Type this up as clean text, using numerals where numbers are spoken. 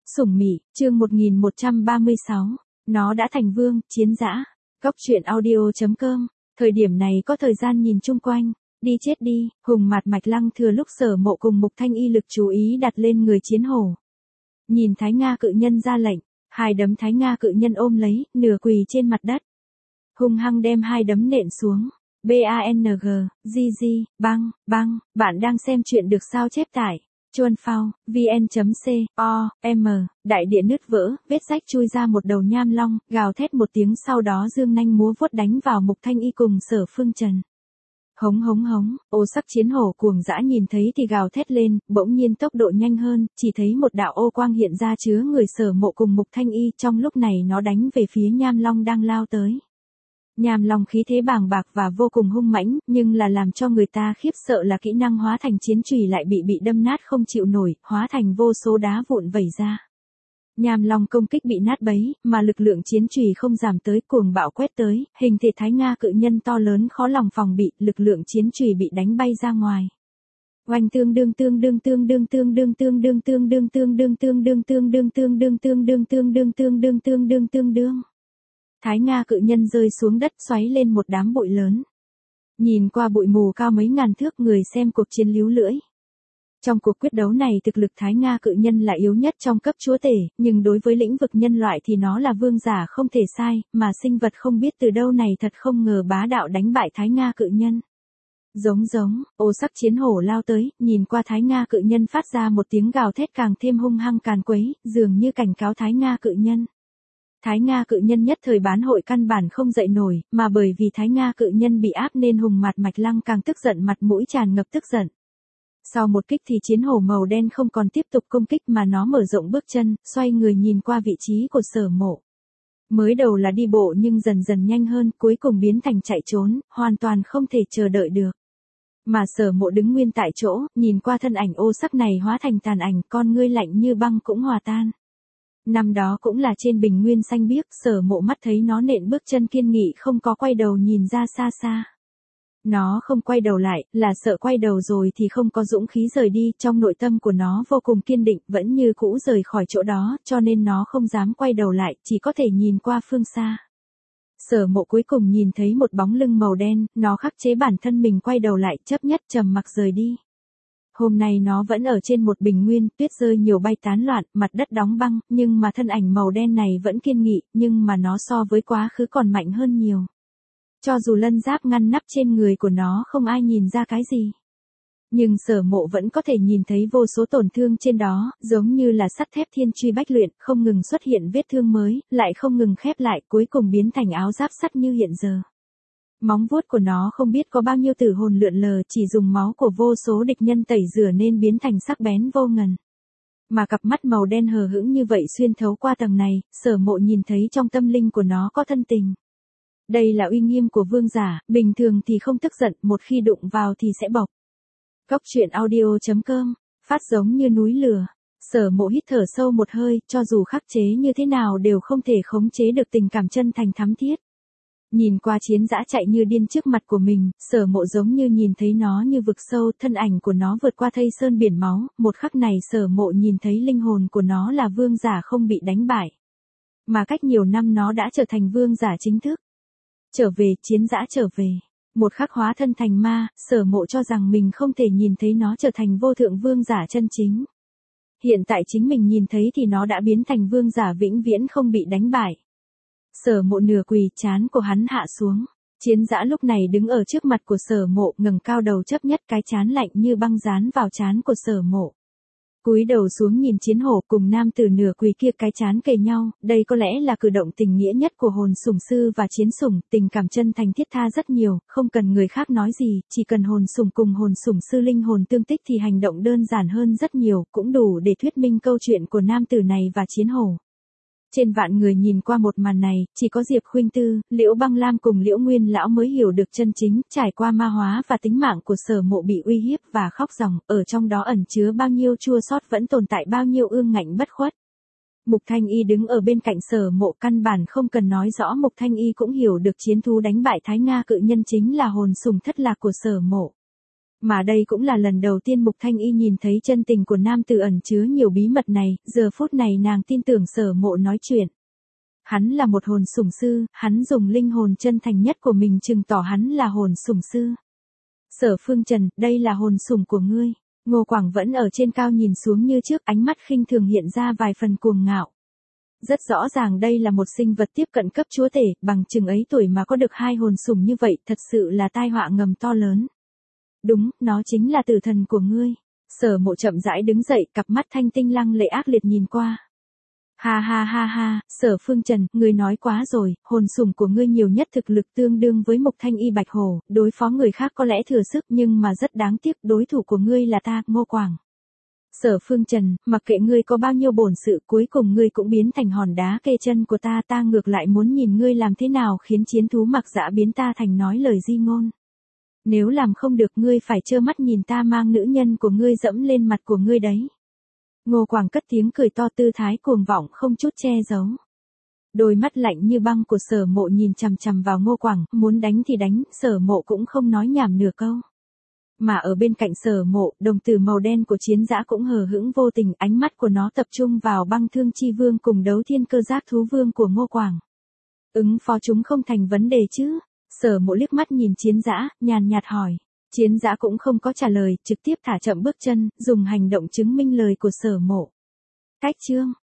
Sủng Mị, chương 1136. Nó đã thành vương, chiến dã. Góc truyện audio.com. Thời điểm này có thời gian nhìn chung quanh. Đi chết đi, Hùng Mạt Mạch Lăng thừa lúc Sở Mộ cùng Mục Thanh Y lực chú ý đặt lên người chiến hổ. Nhìn Thái Nga cự nhân ra lệnh, hai đấm Thái Nga cự nhân ôm lấy, nửa quỳ trên mặt đất. Hung hăng đem hai đấm nện xuống. BANG, GG, băng, băng, bạn đang xem chuyện được sao chép tải. Chuan phao, vn.c.o.m, đại địa nứt vỡ, vết rách chui ra một đầu nham long, gào thét một tiếng sau đó dương nanh múa vuốt đánh vào Mục Thanh Y cùng Sở Phương Trần. Hống hống hống, ô sắc chiến hổ cuồng dã nhìn thấy thì gào thét lên, bỗng nhiên tốc độ nhanh hơn, chỉ thấy một đạo ô quang hiện ra chứa người Sở Mộ cùng Mục Thanh Y, trong lúc này nó đánh về phía nham long đang lao tới. Nham long khí thế bàng bạc và vô cùng hung mãnh, nhưng là làm cho người ta khiếp sợ là kỹ năng hóa thành chiến chùy lại bị đâm nát không chịu nổi, hóa thành vô số đá vụn vẩy ra. Nham long công kích bị nát bấy, mà lực lượng chiến chùy không giảm tới, cuồng bạo quét tới, hình thể Thái Nga cự nhân to lớn khó lòng phòng bị, lực lượng chiến chùy bị đánh bay ra ngoài. Oanh tương đương tương đương tương đương tương đương tương đương tương đương tương đương tương đương tương đương tương đương tương đương tương đương tương đương tương đương tương đương. Thái Nga cự nhân rơi xuống đất xoáy lên một đám bụi lớn. Nhìn qua bụi mù cao mấy ngàn thước, người xem cuộc chiến líu lưỡi. Trong cuộc quyết đấu này thực lực Thái Nga cự nhân là yếu nhất trong cấp chúa tể, nhưng đối với lĩnh vực nhân loại thì nó là vương giả không thể sai, mà sinh vật không biết từ đâu này thật không ngờ bá đạo đánh bại Thái Nga cự nhân. Giống, ô sắc chiến hổ lao tới, nhìn qua Thái Nga cự nhân phát ra một tiếng gào thét càng thêm hung hăng càn quấy, dường như cảnh cáo Thái Nga cự nhân. Thái Nga cự nhân nhất thời bán hội căn bản không dậy nổi, mà bởi vì Thái Nga cự nhân bị áp nên Hùng Mạt Mạch Lăng càng tức giận, mặt mũi tràn ngập tức giận. Sau một kích thì chiến hổ màu đen không còn tiếp tục công kích mà nó mở rộng bước chân, xoay người nhìn qua vị trí của Sở Mộ. Mới đầu là đi bộ nhưng dần dần nhanh hơn, cuối cùng biến thành chạy trốn, hoàn toàn không thể chờ đợi được. Mà Sở Mộ đứng nguyên tại chỗ, nhìn qua thân ảnh ô sắc này hóa thành tàn ảnh, con ngươi lạnh như băng cũng hòa tan. Năm đó cũng là trên bình nguyên xanh biếc, Sở Mộ mắt thấy nó nện bước chân kiên nghị không có quay đầu nhìn ra xa xa. Nó không quay đầu lại, là sợ quay đầu rồi thì không có dũng khí rời đi, trong nội tâm của nó vô cùng kiên định, vẫn như cũ rời khỏi chỗ đó, cho nên nó không dám quay đầu lại, chỉ có thể nhìn qua phương xa. Sở Mộ cuối cùng nhìn thấy một bóng lưng màu đen, nó khắc chế bản thân mình quay đầu lại, chấp nhất trầm mặc rời đi. Hôm nay nó vẫn ở trên một bình nguyên, tuyết rơi nhiều bay tán loạn, mặt đất đóng băng, nhưng mà thân ảnh màu đen này vẫn kiên nghị, nhưng mà nó so với quá khứ còn mạnh hơn nhiều. Cho dù lân giáp ngăn nắp trên người của nó không ai nhìn ra cái gì. Nhưng Sở Mộ vẫn có thể nhìn thấy vô số tổn thương trên đó, giống như là sắt thép thiên truy bách luyện, không ngừng xuất hiện vết thương mới, lại không ngừng khép lại, cuối cùng biến thành áo giáp sắt như hiện giờ. Móng vuốt của nó không biết có bao nhiêu tử hồn lượn lờ, chỉ dùng máu của vô số địch nhân tẩy rửa nên biến thành sắc bén vô ngần. Mà cặp mắt màu đen hờ hững như vậy xuyên thấu qua tầng này, Sở Mộ nhìn thấy trong tâm linh của nó có thân tình. Đây là uy nghiêm của vương giả, bình thường thì không tức giận, một khi đụng vào thì sẽ bộc. Góc truyện audio.com, phát giống như núi lửa. Sở Mộ hít thở sâu một hơi, cho dù khắc chế như thế nào đều không thể khống chế được tình cảm chân thành thắm thiết. Nhìn qua chiến dã chạy như điên trước mặt của mình, Sở Mộ giống như nhìn thấy nó như vực sâu, thân ảnh của nó vượt qua thây sơn biển máu, một khắc này Sở Mộ nhìn thấy linh hồn của nó là vương giả không bị đánh bại. Mà cách nhiều năm nó đã trở thành vương giả chính thức. Trở về, chiến dã trở về. Một khắc hóa thân thành ma, Sở Mộ cho rằng mình không thể nhìn thấy nó trở thành vô thượng vương giả chân chính. Hiện tại chính mình nhìn thấy thì nó đã biến thành vương giả vĩnh viễn không bị đánh bại. Sở Mộ nửa quỳ, trán của hắn hạ xuống. Chiến dã lúc này đứng ở trước mặt của Sở Mộ, ngẩng cao đầu chấp nhất, cái trán lạnh như băng dán vào trán của Sở Mộ. Cúi đầu xuống nhìn chiến hổ cùng nam tử nửa quỳ kia cái trán kề nhau, đây có lẽ là cử động tình nghĩa nhất của hồn sủng sư và chiến sủng, tình cảm chân thành thiết tha rất nhiều, không cần người khác nói gì, chỉ cần hồn sủng cùng hồn sủng sư linh hồn tương tích thì hành động đơn giản hơn rất nhiều, cũng đủ để thuyết minh câu chuyện của nam tử này và chiến hổ. Trên vạn người nhìn qua một màn này, chỉ có Diệp Khuynh Tư, Liễu Băng Lam cùng Liễu Nguyên Lão mới hiểu được chân chính, trải qua ma hóa và tính mạng của Sở Mộ bị uy hiếp và khóc ròng, ở trong đó ẩn chứa bao nhiêu chua xót, vẫn tồn tại bao nhiêu ương ngạnh bất khuất. Mục Thanh Y đứng ở bên cạnh Sở Mộ, căn bản không cần nói rõ, Mục Thanh Y cũng hiểu được chiến thú đánh bại Thái Nga cự nhân chính là hồn sủng thất lạc của Sở Mộ. Mà đây cũng là lần đầu tiên Mục Thanh Y nhìn thấy chân tình của nam tử ẩn chứa nhiều bí mật này, giờ phút này nàng tin tưởng Sở Mộ nói chuyện. Hắn là một hồn sủng sư, hắn dùng linh hồn chân thành nhất của mình chứng tỏ hắn là hồn sủng sư. Sở Phương Trần, đây là hồn sủng của ngươi. Ngô Quảng vẫn ở trên cao nhìn xuống như trước, ánh mắt khinh thường hiện ra vài phần cuồng ngạo. Rất rõ ràng đây là một sinh vật tiếp cận cấp chúa tể, bằng chừng ấy tuổi mà có được 2 hồn sủng như vậy, thật sự là tai họa ngầm to lớn. Đúng, nó chính là tử thần của ngươi. Sở Mộ chậm rãi đứng dậy, cặp mắt thanh tinh lăng lệ ác liệt nhìn qua. Ha ha ha ha, Sở Phương Trần, ngươi nói quá rồi, hồn sủng của ngươi nhiều nhất thực lực tương đương với Mục Thanh Y Bạch Hổ, đối phó người khác có lẽ thừa sức nhưng mà rất đáng tiếc, đối thủ của ngươi là ta, Ngô Quảng. Sở Phương Trần, mặc kệ ngươi có bao nhiêu bổn sự, cuối cùng ngươi cũng biến thành hòn đá kê chân của ta, ta ngược lại muốn nhìn ngươi làm thế nào khiến chiến thú mặc dã biến ta thành nói lời di ngôn. Nếu làm không được ngươi phải trơ mắt nhìn ta mang nữ nhân của ngươi dẫm lên mặt của ngươi đấy. Ngô Quảng cất tiếng cười to, tư thái cuồng vọng không chút che giấu. Đôi mắt lạnh như băng của Sở Mộ nhìn chằm chằm vào Ngô Quảng, muốn đánh thì đánh, Sở Mộ cũng không nói nhảm nửa câu. Mà ở bên cạnh Sở Mộ, đồng tử màu đen của Chiến Dã cũng hờ hững vô tình, ánh mắt của nó tập trung vào Băng Thương Chi Vương cùng Đấu Thiên Cơ Giác Thú Vương của Ngô Quảng. Ứng phó chúng không thành vấn đề chứ? Sở Mộ liếc mắt nhìn Chiến Dã, nhàn nhạt hỏi. Chiến Dã cũng không có trả lời, trực tiếp thả chậm bước chân, dùng hành động chứng minh lời của Sở Mộ. Cách chương